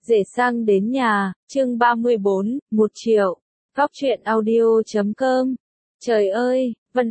Rể sang đến nhà, chương 34, 1 triệu. Góc truyện audio.com. Trời ơi, Vân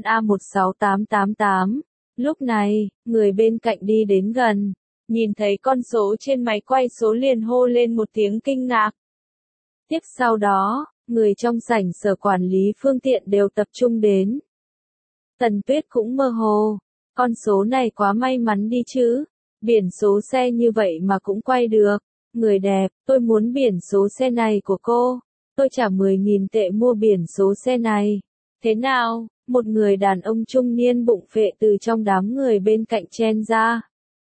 A16888. Lúc này, người bên cạnh đi đến gần, nhìn thấy con số trên máy quay số liền hô lên một tiếng kinh ngạc. Tiếp sau đó, người trong sảnh sở quản lý phương tiện đều tập trung đến. Tần Tuyết cũng mơ hồ, con số này quá may mắn đi chứ, biển số xe như vậy mà cũng quay được. Người đẹp, tôi muốn biển số xe này của cô. Tôi trả 10.000 tệ mua biển số xe này. Thế nào? Một người đàn ông trung niên bụng phệ từ trong đám người bên cạnh chen ra.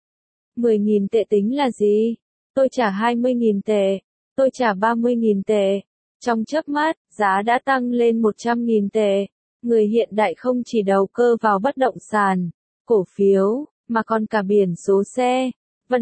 10.000 tệ tính là gì? Tôi trả 20.000 tệ. Tôi trả 30.000 tệ. Trong chớp mắt, giá đã tăng lên 100.000 tệ. Người hiện đại không chỉ đầu cơ vào bất động sản, cổ phiếu, mà còn cả biển số xe. Vân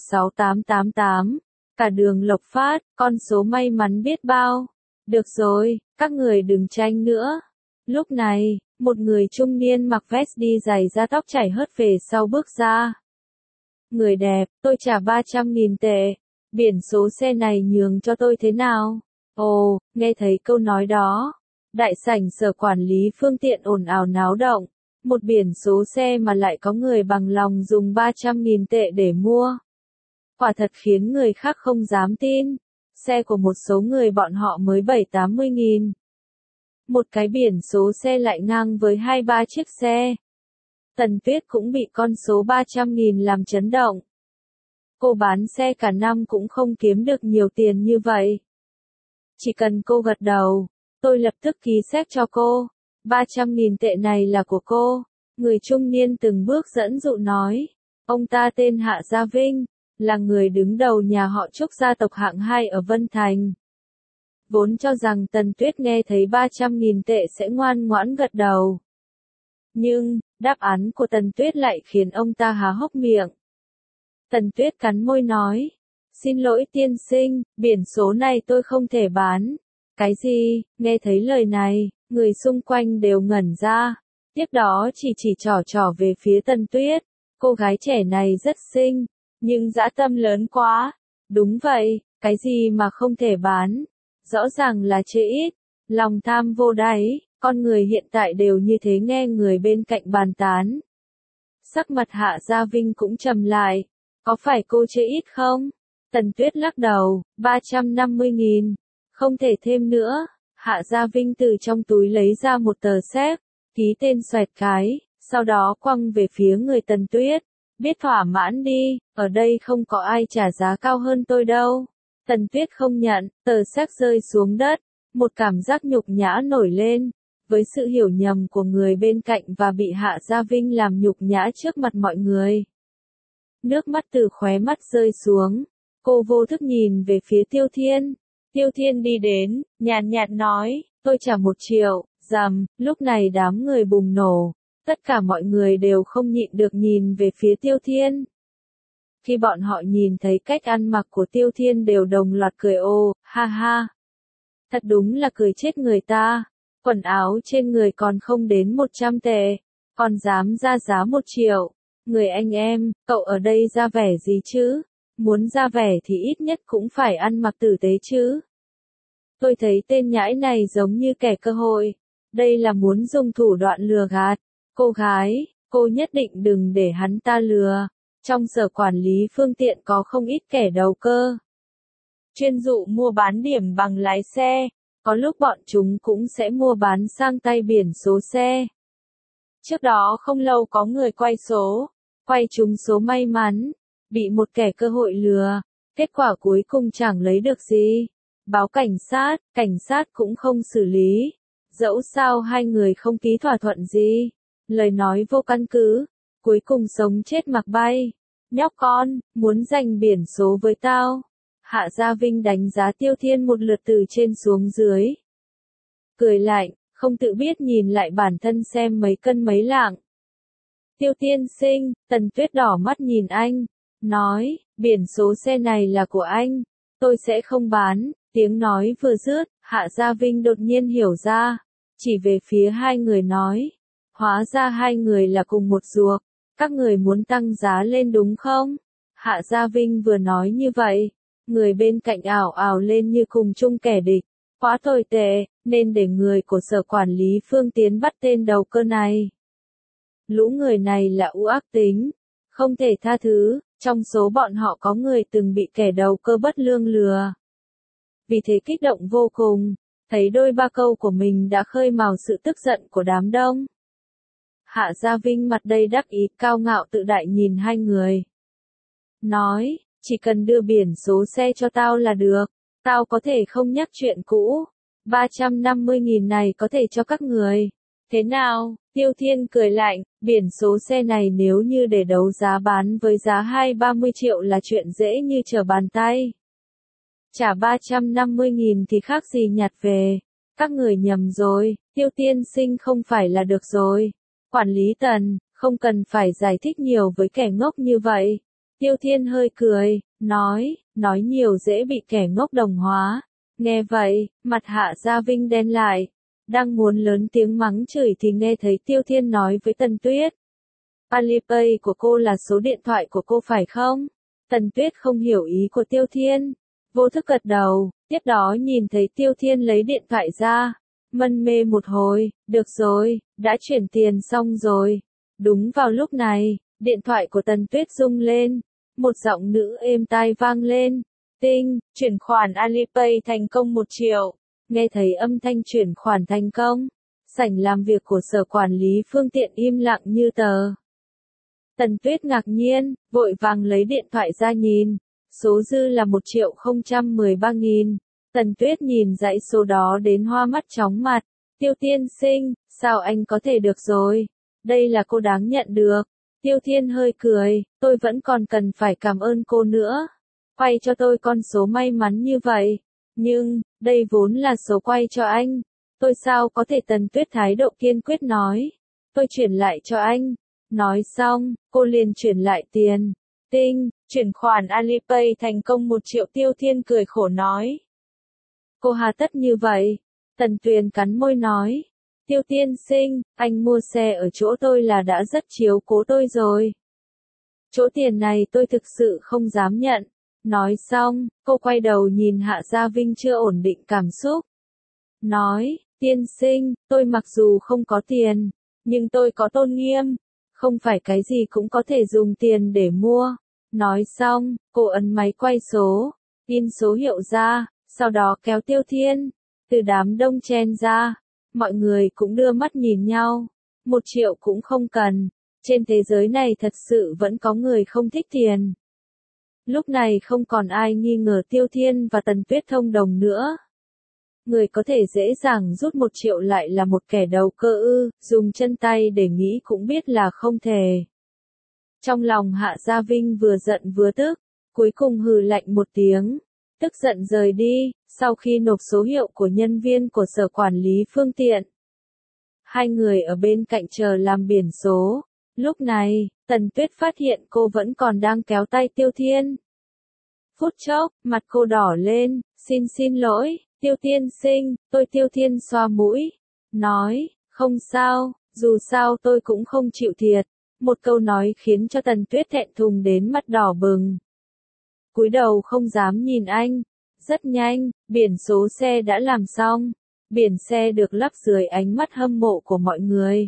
A16888. Cả đường Lộc Phát, con số may mắn biết bao. Được rồi, các người đừng tranh nữa. Lúc này, một người trung niên mặc vest đi giày da tóc chảy hớt về sau bước ra. Người đẹp, tôi trả 300.000 tệ. Biển số xe này nhường cho tôi thế nào? Ồ, nghe thấy câu nói đó. Đại sảnh sở quản lý phương tiện ồn ào náo động. Một biển số xe mà lại có người bằng lòng dùng 300.000 tệ để mua. Quả thật khiến người khác không dám tin. Xe của một số người bọn họ mới 70-80.000. Một cái biển số xe lại ngang với 2-3 chiếc xe. Tần Tuyết cũng bị con số 300.000 làm chấn động. Cô bán xe cả năm cũng không kiếm được nhiều tiền như vậy. Chỉ cần cô gật đầu, tôi lập tức ký séc cho cô. 300.000 tệ này là của cô. Người trung niên từng bước dẫn dụ nói. Ông ta tên Hạ Gia Vinh, là người đứng đầu nhà họ Trúc gia tộc hạng 2 ở Vân Thành. Vốn cho rằng Tần Tuyết nghe thấy 300.000 tệ sẽ ngoan ngoãn gật đầu. Nhưng, đáp án của Tần Tuyết lại khiến ông ta há hốc miệng. Tần Tuyết cắn môi nói. Xin lỗi tiên sinh, biển số này tôi không thể bán. Cái gì? Nghe thấy lời này, người xung quanh đều ngẩn ra. Tiếp đó chỉ trỏ về phía Tần Tuyết. Cô gái trẻ này rất xinh, nhưng dã tâm lớn quá. Đúng vậy, cái gì mà không thể bán? Rõ ràng là chê ít, lòng tham vô đáy, con người hiện tại đều như thế nghe người bên cạnh bàn tán. Sắc mặt Hạ Gia Vinh cũng trầm lại, có phải cô chê ít không? Tần Tuyết lắc đầu, 350.000, không thể thêm nữa. Hạ Gia Vinh từ trong túi lấy ra một tờ séc, ký tên xoẹt cái, sau đó quăng về phía người Tần Tuyết. Biết thỏa mãn đi, ở đây không có ai trả giá cao hơn tôi đâu. Tần Tuyết không nhận, tờ séc rơi xuống đất, một cảm giác nhục nhã nổi lên, với sự hiểu nhầm của người bên cạnh và bị Hạ Gia Vinh làm nhục nhã trước mặt mọi người. Nước mắt từ khóe mắt rơi xuống, cô vô thức nhìn về phía Tiêu Thiên. Tiêu Thiên đi đến, nhàn nhạt nói, tôi trả 1 triệu, rầm, lúc này đám người bùng nổ. Tất cả mọi người đều không nhịn được nhìn về phía Tiêu Thiên. Khi bọn họ nhìn thấy cách ăn mặc của Tiêu Thiên đều đồng loạt cười ô, ha ha. Thật đúng là cười chết người ta. Quần áo trên người còn không đến 100 tệ. Còn dám ra giá 1 triệu. Người anh em, cậu ở đây ra vẻ gì chứ? Muốn ra vẻ thì ít nhất cũng phải ăn mặc tử tế chứ. Tôi thấy tên nhãi này giống như kẻ cơ hội. Đây là muốn dùng thủ đoạn lừa gạt. Cô gái, cô nhất định đừng để hắn ta lừa. Trong sở quản lý phương tiện có không ít kẻ đầu cơ. Chuyên dụ mua bán điểm bằng lái xe. Có lúc bọn chúng cũng sẽ mua bán sang tay biển số xe. Trước đó không lâu có người quay trúng số may mắn. Bị một kẻ cơ hội lừa. Kết quả cuối cùng chẳng lấy được gì. Báo cảnh sát cũng không xử lý. Dẫu sao hai người không ký thỏa thuận gì. Lời nói vô căn cứ, cuối cùng sống chết mặc bay. Nhóc con, muốn giành biển số với tao. Hạ Gia Vinh đánh giá Tiêu Thiên một lượt từ trên xuống dưới. Cười lạnh, không tự biết nhìn lại bản thân xem mấy cân mấy lạng. Tiêu Tiên sinh, Tần Tuyết đỏ mắt nhìn anh, nói, biển số xe này là của anh, tôi sẽ không bán. Tiếng nói vừa dứt, Hạ Gia Vinh đột nhiên hiểu ra, chỉ về phía hai người nói. Hóa ra hai người là cùng một ruột, các người muốn tăng giá lên đúng không? Hạ Gia Vinh vừa nói như vậy, Người bên cạnh ảo ảo lên như cùng chung kẻ địch. Quá tồi tệ, nên để người của sở quản lý Phương tiến bắt tên đầu cơ này. Lũ người này là u ác tính, không thể tha thứ, trong số bọn họ có người từng bị kẻ đầu cơ bất lương lừa. Vì thế kích động vô cùng, thấy đôi ba câu của mình đã khơi mào sự tức giận của đám đông. Hạ Gia Vinh mặt đầy đắc ý cao ngạo tự đại nhìn hai người. Nói, chỉ cần đưa biển số xe cho tao là được, tao có thể không nhắc chuyện cũ, 350.000 này có thể cho các người. Thế nào? Tiêu Thiên cười lạnh, biển số xe này nếu như để đấu giá bán với giá 20-30 triệu là chuyện dễ như trở bàn tay. Trả 350.000 thì khác gì nhặt về. Các người nhầm rồi, Tiêu tiên sinh không phải là được rồi. Quản lý Tần, không cần phải giải thích nhiều với kẻ ngốc như vậy. Tiêu Thiên hơi cười, nói nhiều dễ bị kẻ ngốc đồng hóa. Nghe vậy, mặt Hạ Gia Vinh đen lại. Đang muốn lớn tiếng mắng chửi thì nghe thấy Tiêu Thiên nói với Tần Tuyết. Alipay của cô là số điện thoại của cô phải không? Tần Tuyết không hiểu ý của Tiêu Thiên. Vô thức gật đầu, tiếp đó nhìn thấy Tiêu Thiên lấy điện thoại ra. Mân mê một hồi, được rồi, đã chuyển tiền xong rồi. Đúng vào lúc này, điện thoại của Tần Tuyết rung lên. Một giọng nữ êm tai vang lên. Tinh, chuyển khoản Alipay thành công 1 triệu. Nghe thấy âm thanh chuyển khoản thành công, sảnh làm việc của sở quản lý phương tiện im lặng như tờ. Tần Tuyết ngạc nhiên, vội vàng lấy điện thoại ra nhìn, số dư là 1.013.000. Tần Tuyết nhìn dãy số đó đến hoa mắt chóng mặt. Tiêu tiên sinh, sao anh có thể được rồi? Đây là cô đáng nhận được. Tiêu Thiên hơi cười, tôi vẫn còn cần phải cảm ơn cô nữa. Quay cho tôi con số may mắn như vậy. Nhưng, đây vốn là số quay cho anh. Tôi sao có thể? Tần Tuyết thái độ kiên quyết nói. Tôi chuyển lại cho anh. Nói xong, cô liền chuyển lại tiền. Tinh, chuyển khoản Alipay thành công 1 triệu. Tiêu Thiên cười khổ nói. Cô hà tất như vậy? Tần Tuyền cắn môi nói. Tiêu tiên sinh, anh mua xe ở chỗ tôi là đã rất chiếu cố tôi rồi. Chỗ tiền này tôi thực sự không dám nhận. Nói xong, cô quay đầu nhìn Hạ Gia Vinh chưa ổn định cảm xúc. Nói, tiên sinh, tôi mặc dù không có tiền, nhưng tôi có tôn nghiêm. Không phải cái gì cũng có thể dùng tiền để mua. Nói xong, cô ấn máy quay số, in số hiệu ra, sau đó kéo Tiêu Thiên. Từ đám đông chen ra, mọi người cũng đưa mắt nhìn nhau. 1 triệu cũng không cần. Trên thế giới này thật sự vẫn có người không thích tiền. Lúc này không còn ai nghi ngờ Tiêu Thiên và Tần Tuyết thông đồng nữa. Người có thể dễ dàng rút 1 triệu lại là một kẻ đầu cơ ư, dùng chân tay để nghĩ cũng biết là không thể. Trong lòng Hạ Gia Vinh vừa giận vừa tức, cuối cùng hừ lạnh một tiếng, tức giận rời đi, sau khi nộp số hiệu của nhân viên của sở quản lý phương tiện. Hai người ở bên cạnh chờ làm biển số. Lúc này, Tần Tuyết phát hiện cô vẫn còn đang kéo tay Tiêu Thiên. Phút chốc, mặt cô đỏ lên, xin lỗi, Tiêu tiên sinh, tôi. Tiêu Thiên xoa mũi, nói, không sao, dù sao tôi cũng không chịu thiệt. Một câu nói khiến cho Tần Tuyết thẹn thùng đến mặt đỏ bừng. Cúi đầu không dám nhìn anh. Rất nhanh, biển số xe đã làm xong. Biển xe được lắp dưới ánh mắt hâm mộ của mọi người.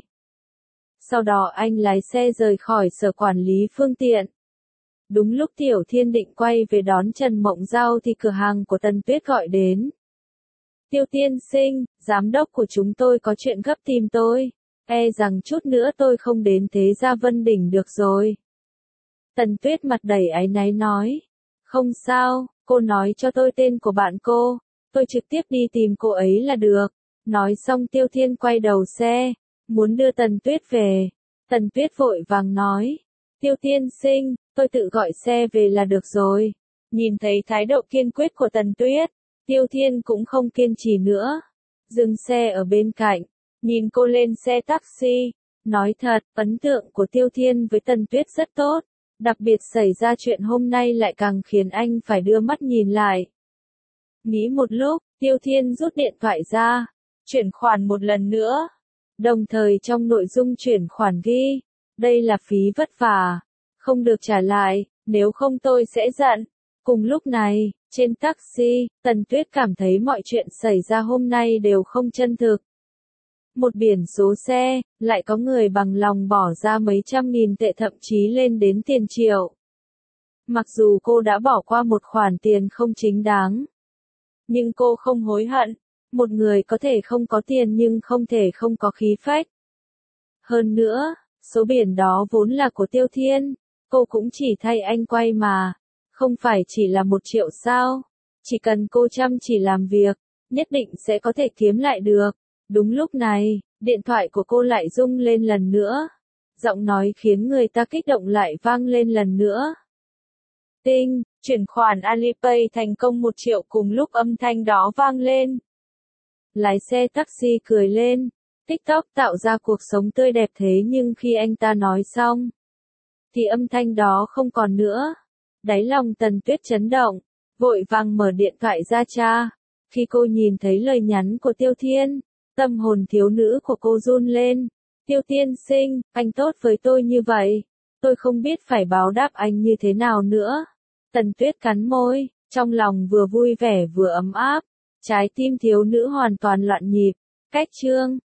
Sau đó anh lái xe rời khỏi sở quản lý phương tiện. Đúng lúc Tiểu Thiên định quay về đón Trần Mộng Giao thì cửa hàng của Tần Tuyết gọi đến. Tiêu tiên sinh, giám đốc của chúng tôi có chuyện gấp tìm tôi. E rằng chút nữa tôi không đến Thế Gia Vân Đỉnh được rồi. Tần Tuyết mặt đầy áy náy nói. Không sao, cô nói cho tôi tên của bạn cô. Tôi trực tiếp đi tìm cô ấy là được. Nói xong Tiêu Thiên quay đầu xe, muốn đưa Tần Tuyết về. Tần Tuyết vội vàng nói. Tiêu tiên sinh, tôi tự gọi xe về là được rồi. Nhìn thấy thái độ kiên quyết của Tần Tuyết, Tiêu Thiên cũng không kiên trì nữa. Dừng xe ở bên cạnh, nhìn cô lên xe taxi. Nói thật, ấn tượng của Tiêu Thiên với Tần Tuyết rất tốt. Đặc biệt xảy ra chuyện hôm nay lại càng khiến anh phải đưa mắt nhìn lại. Nghĩ một lúc, Tiêu Thiên rút điện thoại ra, chuyển khoản một lần nữa. Đồng thời trong nội dung chuyển khoản ghi, đây là phí vất vả, không được trả lại, nếu không tôi sẽ giận. Cùng lúc này, Trên taxi, Tần Tuyết cảm thấy mọi chuyện xảy ra hôm nay đều không chân thực. Một biển số xe, lại có người bằng lòng bỏ ra mấy trăm nghìn tệ thậm chí lên đến tiền triệu. Mặc dù cô đã bỏ qua một khoản tiền không chính đáng, nhưng cô không hối hận. Một người có thể không có tiền nhưng không thể không có khí phách. Hơn nữa, số biển đó vốn là của Tiêu Thiên, cô cũng chỉ thay anh quay mà, không phải chỉ là 1 triệu sao. Chỉ cần cô chăm chỉ làm việc, nhất định sẽ có thể kiếm lại được. Đúng lúc này, điện thoại của cô lại rung lên lần nữa. Giọng nói khiến người ta kích động lại vang lên lần nữa. Tinh, chuyển khoản Alipay thành công 1 triệu cùng lúc âm thanh đó vang lên. Lái xe taxi cười lên. TikTok tạo ra cuộc sống tươi đẹp thế nhưng khi anh ta nói xong, thì âm thanh đó không còn nữa. Đáy lòng Tần Tuyết chấn động, vội vàng mở điện thoại ra tra. Khi cô nhìn thấy lời nhắn của Tiêu Thiên, tâm hồn thiếu nữ của cô run lên. Tiêu Tiên sinh, anh tốt với tôi như vậy, tôi không biết phải báo đáp anh như thế nào nữa. Tần Tuyết cắn môi, trong lòng vừa vui vẻ vừa ấm áp. Trái tim thiếu nữ hoàn toàn loạn nhịp. Cách chương